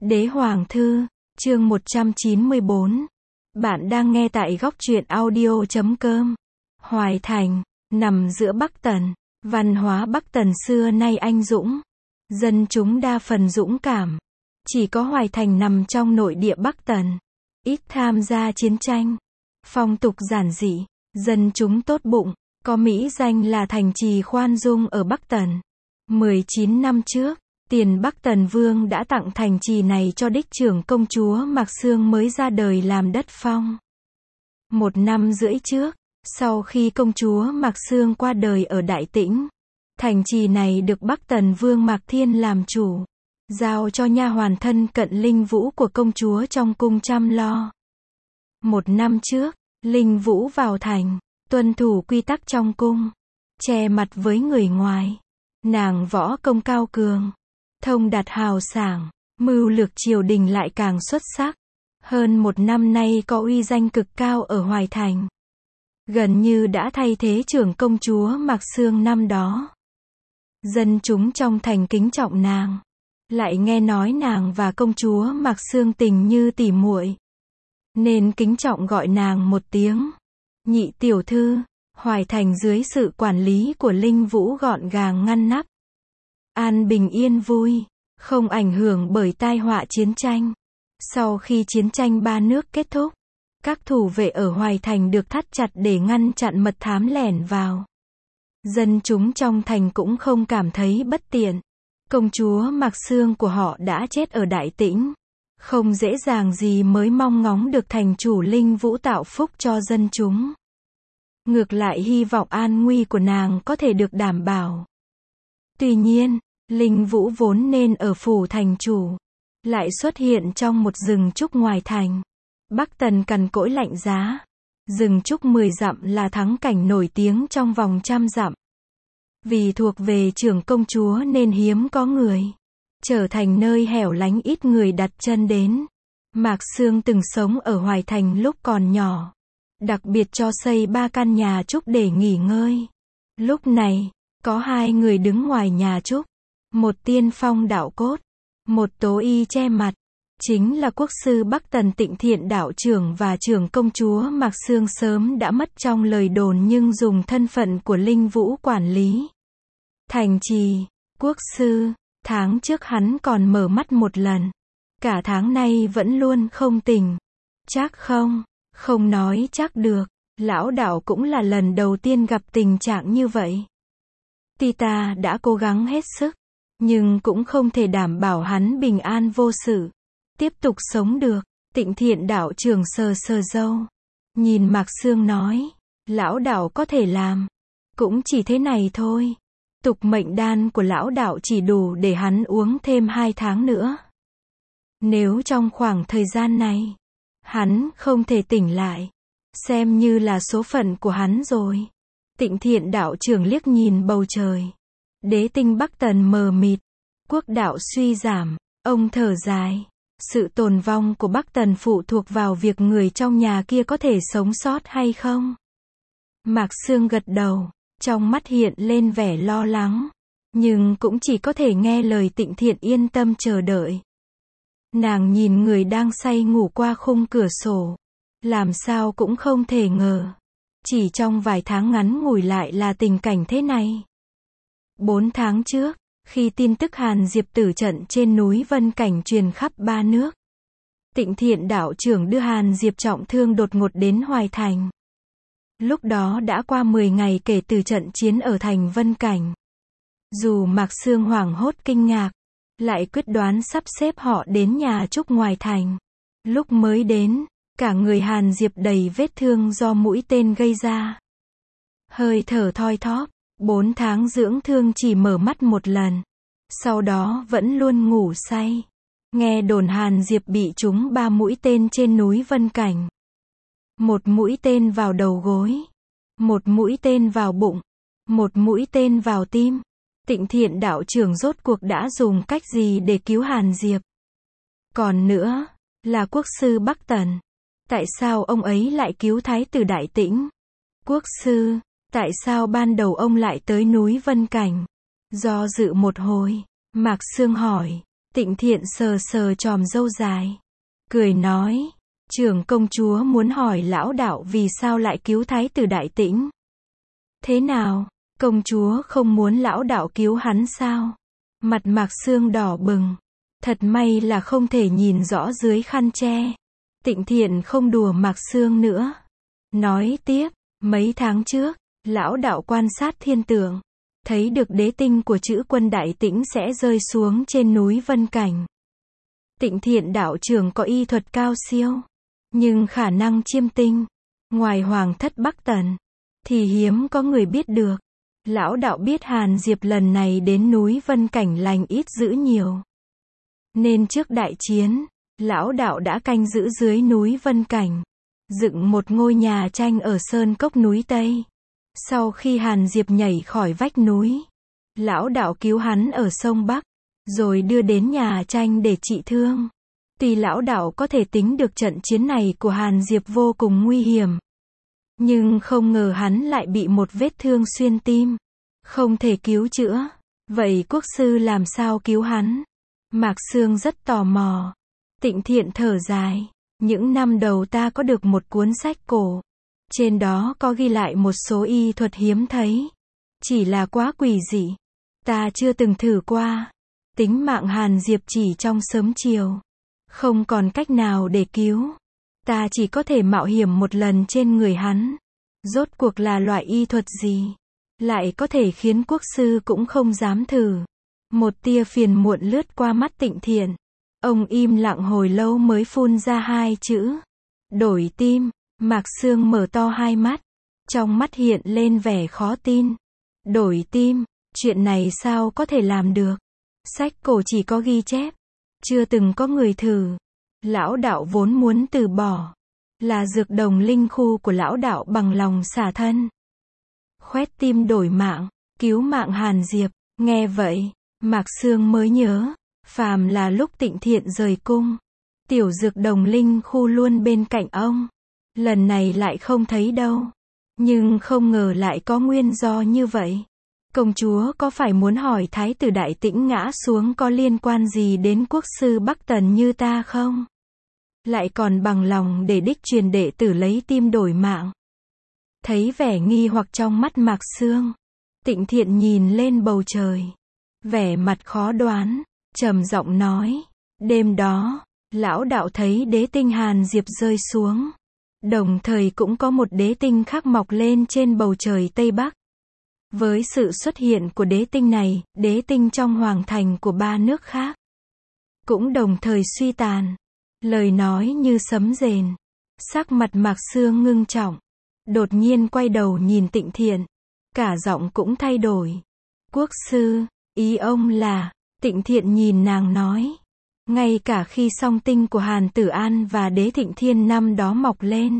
Đế Hoàng Thư, chương 194. Bạn đang nghe tại góc truyện audio.com. Hoài Thành, nằm giữa Bắc Tần. Văn hóa Bắc Tần xưa nay anh dũng. Dân chúng đa phần dũng cảm. Chỉ có Hoài Thành nằm trong nội địa Bắc Tần. Ít tham gia chiến tranh. Phong tục giản dị. Dân chúng tốt bụng. Có mỹ danh là thành trì khoan dung ở Bắc Tần. 19 năm trước, Tiền Bắc Tần Vương đã tặng thành trì này cho đích trưởng công chúa Mạc Xương mới ra đời làm đất phong. 1 năm rưỡi trước, sau khi công chúa Mạc Xương qua đời ở Đại Tĩnh, thành trì này được Bắc Tần Vương Mạc Thiên làm chủ, giao cho nha hoàn thân cận Linh Vũ của công chúa trong cung chăm lo. 1 năm trước, Linh Vũ vào thành, tuân thủ quy tắc trong cung, che mặt với người ngoài. Nàng võ công cao cường, thông đạt hào sảng, mưu lược triều đình lại càng xuất sắc. Hơn 1 năm nay có uy danh cực cao ở Hoài Thành. Gần như đã thay thế trưởng công chúa Mạc Xương năm đó. Dân chúng trong thành kính trọng nàng. Lại nghe nói nàng và công chúa Mạc Xương tình như tỉ muội, nên kính trọng gọi nàng một tiếng nhị tiểu thư. Hoài Thành dưới sự quản lý của Linh Vũ gọn gàng ngăn nắp, an bình yên vui, không ảnh hưởng bởi tai họa chiến tranh. Sau khi chiến tranh ba nước kết thúc, các thủ vệ ở Hoài Thành được thắt chặt để ngăn chặn mật thám lẻn vào. Dân chúng trong thành cũng không cảm thấy bất tiện. Công chúa Mạc Xương của họ đã chết ở Đại Tĩnh, không dễ dàng gì mới mong ngóng được thành chủ Linh Vũ tạo phúc cho dân chúng. Ngược lại hy vọng an nguy của nàng có thể được đảm bảo. Tuy nhiên, Linh Vũ vốn nên ở phủ thành chủ, lại xuất hiện trong một rừng trúc ngoài thành. Bắc Tần cằn cỗi lạnh giá. Rừng trúc 10 dặm là thắng cảnh nổi tiếng trong vòng 100 dặm. Vì thuộc về trưởng công chúa nên hiếm có người, trở thành nơi hẻo lánh ít người đặt chân đến. Mạc Xương từng sống ở Hoài Thành lúc còn nhỏ, đặc biệt cho xây 3 căn nhà trúc để nghỉ ngơi. Lúc này, có 2 người đứng ngoài nhà trúc, một tiên phong đạo cốt, một tố y che mặt, chính là quốc sư Bắc Tần Tịnh Thiện đạo trưởng và trưởng công chúa Mạc Xương sớm đã mất trong lời đồn nhưng dùng thân phận của Linh Vũ quản lý thành trì. Quốc sư, tháng trước hắn còn mở mắt một lần, cả tháng nay vẫn luôn không tỉnh. Chắc không? Không nói chắc được, lão đạo cũng là lần đầu tiên gặp tình trạng như vậy. Ta đã cố gắng hết sức, nhưng cũng không thể đảm bảo hắn bình an vô sự, tiếp tục sống được. Tịnh Thiện đạo trưởng sờ sờ râu, nhìn Mạc Xương nói, lão đạo có thể làm, cũng chỉ thế này thôi. Tục mệnh đan của lão đạo chỉ đủ để hắn uống thêm 2 tháng nữa. Nếu trong khoảng thời gian này, hắn không thể tỉnh lại, xem như là số phận của hắn rồi. Tịnh Thiện đạo trưởng liếc nhìn bầu trời. Đế tinh Bắc Tần mờ mịt, quốc đạo suy giảm, ông thở dài. Sự tồn vong của Bắc Tần phụ thuộc vào việc người trong nhà kia có thể sống sót hay không. Mạc Xương gật đầu, trong mắt hiện lên vẻ lo lắng, nhưng cũng chỉ có thể nghe lời Tịnh Thiện yên tâm chờ đợi. Nàng nhìn người đang say ngủ qua khung cửa sổ, làm sao cũng không thể ngờ, chỉ trong vài tháng ngắn ngủi lại là tình cảnh thế này. 4 tháng trước, khi tin tức Hàn Diệp tử trận trên núi Vân Cảnh truyền khắp 3 nước, Tịnh Thiện đạo trưởng đưa Hàn Diệp trọng thương đột ngột đến Hoài Thành. Lúc đó đã qua 10 ngày kể từ trận chiến ở thành Vân Cảnh. Dù Mạc Xương hoảng hốt kinh ngạc, lại quyết đoán sắp xếp họ đến nhà trúc ngoài thành. Lúc mới đến, cả người Hàn Diệp đầy vết thương do mũi tên gây ra. Hơi thở thoi thóp, 4 tháng dưỡng thương chỉ mở mắt một lần. Sau đó vẫn luôn ngủ say. Nghe đồn Hàn Diệp bị trúng 3 mũi tên trên núi Vân Cảnh. 1 mũi tên vào đầu gối, 1 mũi tên vào bụng, 1 mũi tên vào tim. Tịnh Thiện đạo trưởng rốt cuộc đã dùng cách gì để cứu Hàn Diệp? Còn nữa, là quốc sư Bắc Tần. Tại sao ông ấy lại cứu thái tử Đại Tĩnh? Quốc sư, tại sao ban đầu ông lại tới núi Vân Cảnh? Do dự một hồi, Mạc Xương hỏi, Tịnh Thiện sờ sờ chòm râu dài, cười nói, trưởng công chúa muốn hỏi lão đạo vì sao lại cứu thái tử Đại Tĩnh. Thế nào, công chúa không muốn lão đạo cứu hắn sao? Mặt Mạc Xương đỏ bừng, thật may là không thể nhìn rõ dưới khăn che. Tịnh Thiện không đùa Mạc Xương nữa, nói tiếp, mấy tháng trước, lão đạo quan sát thiên tượng, thấy được đế tinh của chữ quân Đại Tĩnh sẽ rơi xuống trên núi Vân Cảnh. Tịnh Thiện đạo trưởng có y thuật cao siêu, nhưng khả năng chiêm tinh, ngoài Hoàng thất Bắc Tần, thì hiếm có người biết được. Lão đạo biết Hàn Diệp lần này đến núi Vân Cảnh lành ít dữ nhiều. Nên trước đại chiến, lão đạo đã canh giữ dưới núi Vân Cảnh, dựng một ngôi nhà tranh ở sơn cốc núi Tây. Sau khi Hàn Diệp nhảy khỏi vách núi, lão đạo cứu hắn ở sông Bắc, rồi đưa đến nhà tranh để trị thương. Tuy lão đạo có thể tính được trận chiến này của Hàn Diệp vô cùng nguy hiểm, nhưng không ngờ hắn lại bị một vết thương xuyên tim, không thể cứu chữa. Vậy quốc sư làm sao cứu hắn? Mạc Xương rất tò mò. Tịnh Thiện thở dài, những năm đầu ta có được một cuốn sách cổ, trên đó có ghi lại một số y thuật hiếm thấy, chỉ là quá quỷ dị, ta chưa từng thử qua. Tính mạng Hàn Diệp chỉ trong sớm chiều, không còn cách nào để cứu, ta chỉ có thể mạo hiểm một lần trên người hắn. Rốt cuộc là loại y thuật gì, lại có thể khiến quốc sư cũng không dám thử? Một tia phiền muộn lướt qua mắt Tịnh Thiện. Ông im lặng hồi lâu mới phun ra hai chữ, đổi tim. Mạc Xương mở to hai mắt, trong mắt hiện lên vẻ khó tin. Đổi tim, chuyện này sao có thể làm được? Sách cổ chỉ có ghi chép, chưa từng có người thử. Lão đạo vốn muốn từ bỏ, là dược đồng linh khu của lão đạo bằng lòng xả thân, khoét tim đổi mạng, cứu mạng Hàn Diệp. Nghe vậy, Mạc Xương mới nhớ, phàm là lúc Tịnh Thiện rời cung, tiểu dược đồng linh khu luôn bên cạnh ông. Lần này lại không thấy đâu, nhưng không ngờ lại có nguyên do như vậy. Công chúa có phải muốn hỏi thái tử Đại Tĩnh ngã xuống có liên quan gì đến quốc sư Bắc Tần như ta không? Lại còn bằng lòng để đích truyền đệ tử lấy tim đổi mạng. Thấy vẻ nghi hoặc trong mắt Mạc Xương, Tịnh Thiện nhìn lên bầu trời, vẻ mặt khó đoán, trầm giọng nói, đêm đó, lão đạo thấy đế tinh Hàn Diệp rơi xuống, đồng thời cũng có một đế tinh khác mọc lên trên bầu trời Tây Bắc. Với sự xuất hiện của đế tinh này, đế tinh trong hoàng thành của ba nước khác cũng đồng thời suy tàn. Lời nói như sấm rền. Sắc mặt Mạc Xương ngưng trọng, đột nhiên quay đầu nhìn Tịnh Thiện, cả giọng cũng thay đổi. Quốc sư, ý ông là? Tịnh Thiện nhìn nàng nói, ngay cả khi song tinh của Hàn Tử An và đế Thịnh Thiên năm đó mọc lên,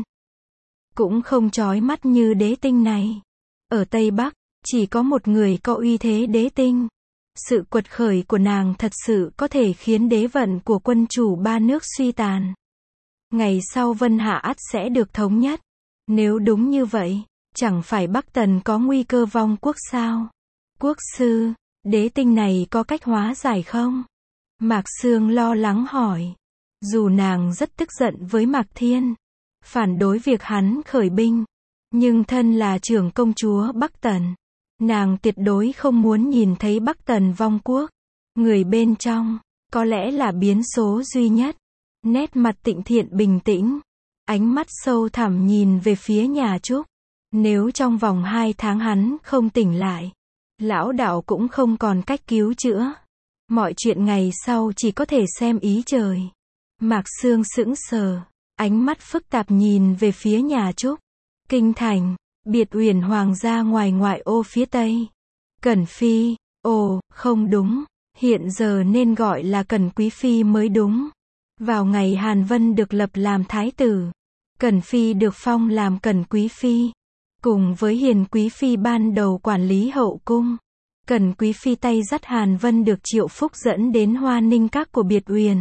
cũng không chói mắt như đế tinh này. Ở Tây Bắc, chỉ có một người có uy thế đế tinh. Sự quật khởi của nàng thật sự có thể khiến đế vận của quân chủ ba nước suy tàn. Ngày sau Vân Hạ ắt sẽ được thống nhất. Nếu đúng như vậy, chẳng phải Bắc Tần có nguy cơ vong quốc sao? Quốc sư, đế tinh này có cách hóa giải không? Mạc Xương lo lắng hỏi. Dù nàng rất tức giận với Mạc Thiên, phản đối việc hắn khởi binh, nhưng thân là trưởng công chúa Bắc Tần, nàng tuyệt đối không muốn nhìn thấy Bắc Tần vong quốc. Người bên trong, có lẽ là biến số duy nhất. Nét mặt Tịnh Thiện bình tĩnh, ánh mắt sâu thẳm nhìn về phía nhà Trúc. Nếu trong vòng 2 tháng hắn không tỉnh lại, lão đạo cũng không còn cách cứu chữa. Mọi chuyện ngày sau chỉ có thể xem ý trời. Mạc Xương sững sờ, ánh mắt phức tạp nhìn về phía nhà Trúc. Kinh thành, biệt uyển hoàng gia ngoài ngoại ô phía tây. Cẩn Phi, ồ, không đúng, hiện giờ nên gọi là Cẩn Quý Phi mới đúng. Vào ngày Hàn Vân được lập làm thái tử, Cẩn Phi được phong làm Cẩn Quý Phi, cùng với Hiền Quý Phi ban đầu quản lý hậu cung. Cẩn Quý Phi tay dắt Hàn Vân được Triệu Phúc dẫn đến Hoa Ninh Các của biệt uyển.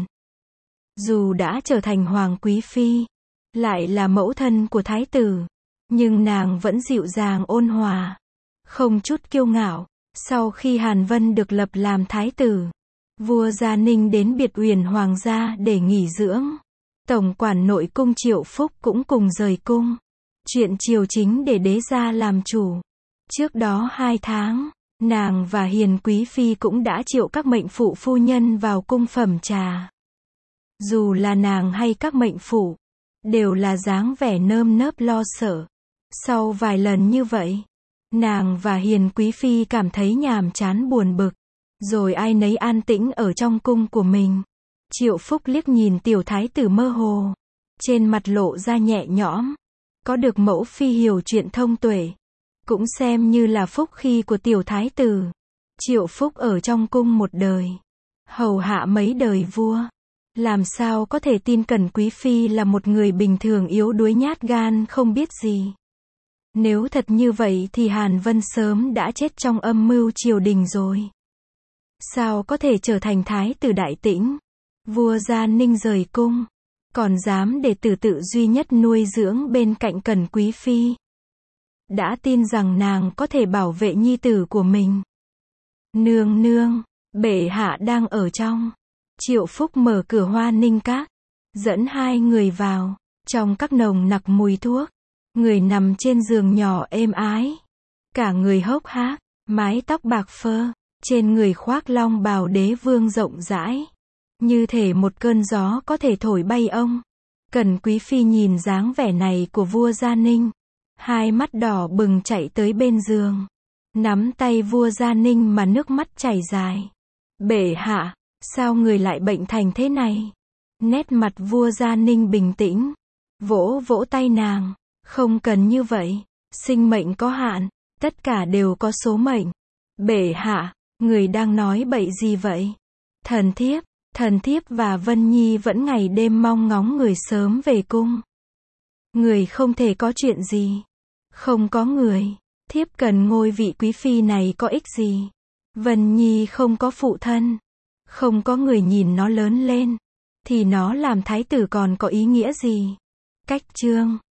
Dù đã trở thành Hoàng Quý Phi, lại là mẫu thân của thái tử, nhưng nàng vẫn dịu dàng ôn hòa, không chút kiêu ngạo. Sau khi Hàn Vân được lập làm thái tử, Vua Gia Ninh đến Biệt Uyển Hoàng gia để nghỉ dưỡng. Tổng quản nội cung Triệu Phúc cũng cùng rời cung. Chuyện triều chính để đế gia làm chủ. Trước đó 2 tháng, nàng và Hiền Quý Phi cũng đã triệu các mệnh phụ phu nhân vào cung phẩm trà. Dù là nàng hay các mệnh phụ, đều là dáng vẻ nơm nớp lo sợ. Sau vài lần như vậy, nàng và Hiền Quý Phi cảm thấy nhàm chán buồn bực, rồi ai nấy an tĩnh ở trong cung của mình. Triệu Phúc liếc nhìn tiểu thái tử mơ hồ, trên mặt lộ ra nhẹ nhõm. Có được mẫu phi hiểu chuyện thông tuệ, cũng xem như là phúc khi của tiểu thái tử. Triệu Phúc ở trong cung một đời, hầu hạ mấy đời vua, làm sao có thể tin Cẩn Quý Phi là một người bình thường yếu đuối nhát gan không biết gì. Nếu thật như vậy thì Hàn Vân sớm đã chết trong âm mưu triều đình rồi. Sao có thể trở thành thái tử đại tĩnh? Vua Gia Ninh rời cung, còn dám để tử tự duy nhất nuôi dưỡng bên cạnh Cẩn Quý Phi. Đã tin rằng nàng có thể bảo vệ nhi tử của mình. Nương nương, bệ hạ đang ở trong. Triệu Phúc mở cửa Hoa Ninh Các, dẫn 2 người vào. Trong các nồng nặc mùi thuốc, người nằm trên giường nhỏ êm ái. Cả người hốc hác, mái tóc bạc phơ, trên người khoác long bào đế vương rộng rãi. Như thể một cơn gió có thể thổi bay ông. Cẩn Quý Phi nhìn dáng vẻ này của vua Gia Ninh, 2 mắt đỏ bừng chạy tới bên giường, nắm tay vua Gia Ninh mà nước mắt chảy dài. Bệ hạ, sao người lại bệnh thành thế này? Nét mặt vua Gia Ninh bình tĩnh, vỗ vỗ tay nàng. Không cần như vậy, sinh mệnh có hạn, tất cả đều có số mệnh. Bệ hạ, người đang nói bậy gì vậy? Thần thiếp và Vân Nhi vẫn ngày đêm mong ngóng người sớm về cung. Người không thể có chuyện gì. Không có người, thiếp cần ngôi vị quý phi này có ích gì? Vân Nhi không có phụ thân, không có người nhìn nó lớn lên, thì nó làm thái tử còn có ý nghĩa gì? Cách chương